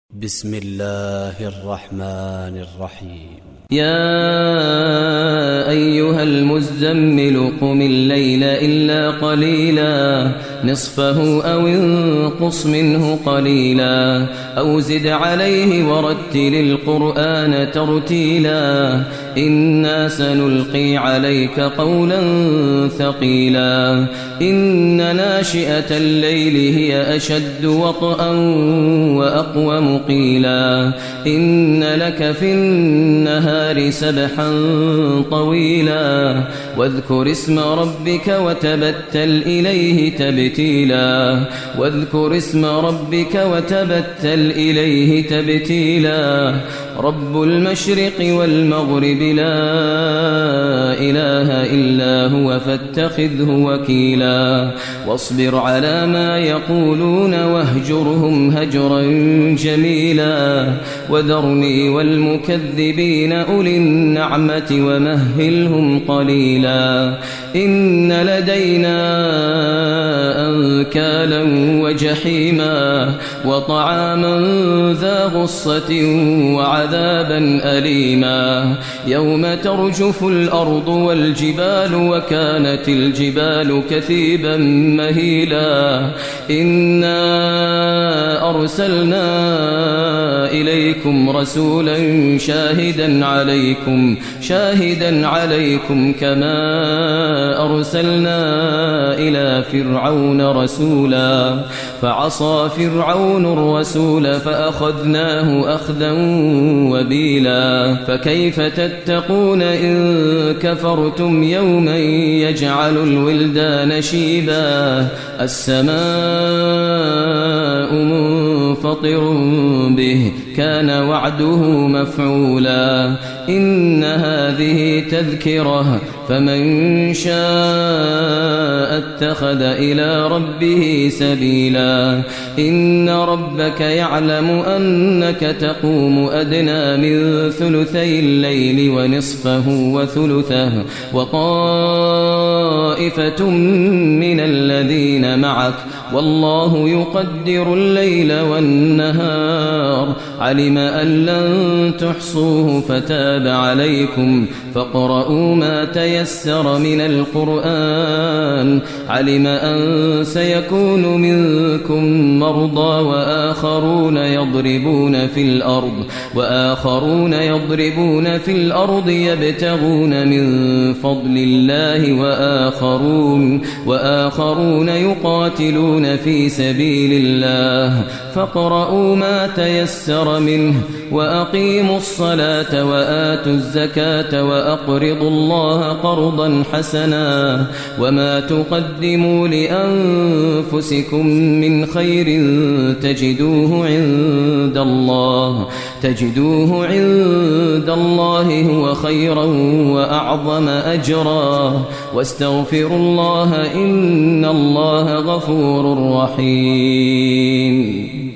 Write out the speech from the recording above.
بسم الله الرحمن الرحيم. يا أيها المزمل قم الليل إلا قليلا نصفه أو انقص منه قليلا أو زد عليه ورتل القرآن ترتيلا إنا سنلقي عليك قولا ثقيلا إن ناشئة الليل هي أشد وطئا وأقوم قيلا إن لك في النهار سبحا طويلا واذكر اسم ربك وتبتل إليه تبتيلا واذكر اسم ربك وتبتل إليه تبتيلا رب المشرق والمغرب لا إله إلا هو فاتخذه وكيلا واصبر على ما يقولون واهجرهم هجرا جميلا وذرني والمكذبين أولي النعمة ومهلهم قليلا إن لدينا أنكالا وجحيما وطعاما ذا غصة وعذابا أليما يوم ترجف الأرض والجبال وكانت الجبال كثيبا مهيلا إنا أرسلنا إليكم رسولا شاهدا عليكم كما أرسلنا إلى فرعون رسولا فعصى فرعون الرسول فأخذناه أخذا وبيلا فكيف تتقون إن كفرتم يوما يجعل الولدان شيبا السماء منفطر به كان وعده مفعولا إن هذه تذكرة فمن شاء اتخذ إلى ربه سبيلا إن ربك يعلم أنك تقوم أدنى من ثلثي الليل ونصفه وثلثه وطائفة من الذين معك والله يقدر الليل والنهار علم أن لن تحصوه فتاب عليكم فاقرؤوا ما تيسر من القرآن علم أن سيكون منكم مرضى وآخرون يضربون في الأرض يبتغون من فضل الله وآخرون يقاتلون في سبيل الله فاقرؤوا ما تيسر منه وأقيموا الصلاة وآتوا الزكاة وأقرضوا الله قرضا حسنا وما تقدموا لأنفسكم من خير تجدوه عند الله هو خيرا وأعظم أجرا واستغفروا الله إن الله غفور رحيم.